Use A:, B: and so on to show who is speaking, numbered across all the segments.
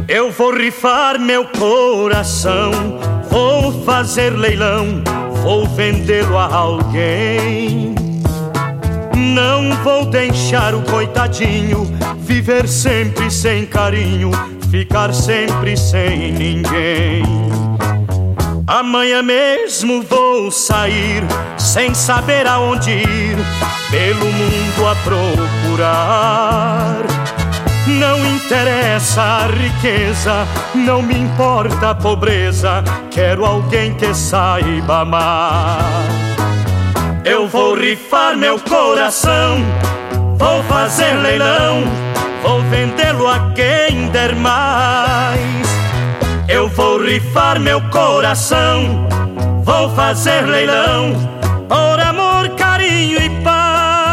A: Eu vou rifar meu coração, vou fazer leilão, vou vendê-lo a alguém. Não vou deixar o coitadinho viver sempre sem carinho, ficar sempre sem ninguém. Amanhã mesmo vou sair, sem saber aonde ir, pelo mundo a procurar. Não interessa a riqueza, não me importa a pobreza, quero alguém que saiba amar. Eu vou rifar meu coração, vou fazer leilão, vou vendê-lo a quem der mais. Eu vou rifar meu coração, vou fazer leilão, por amor, carinho e paz.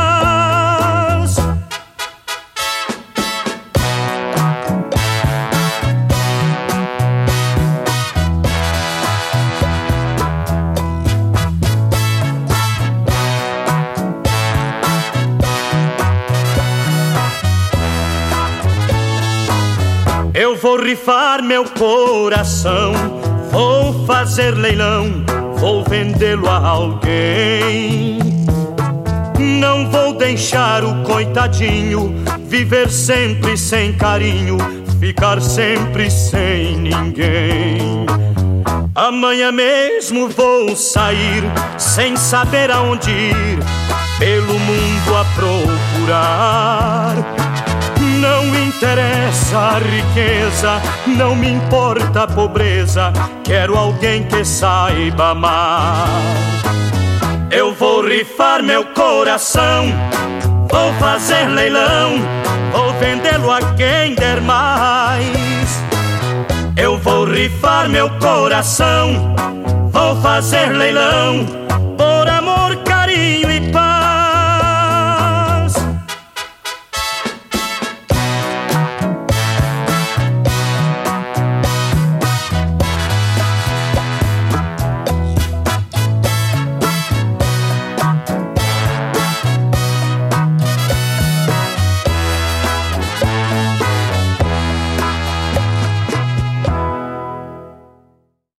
A: Eu vou rifar meu coração, vou fazer leilão, vou vendê-lo a alguém. Não vou deixar o coitadinho viver sempre sem carinho, ficar sempre sem ninguém. Amanhã mesmo vou sair, sem saber aonde ir, pelo mundo a procurar. Não interessa a riqueza, não me importa a pobreza, quero alguém que saiba amar. Eu vou rifar meu coração, vou fazer leilão, vou vendê-lo a quem der mais. Eu vou rifar meu coração, vou fazer leilão,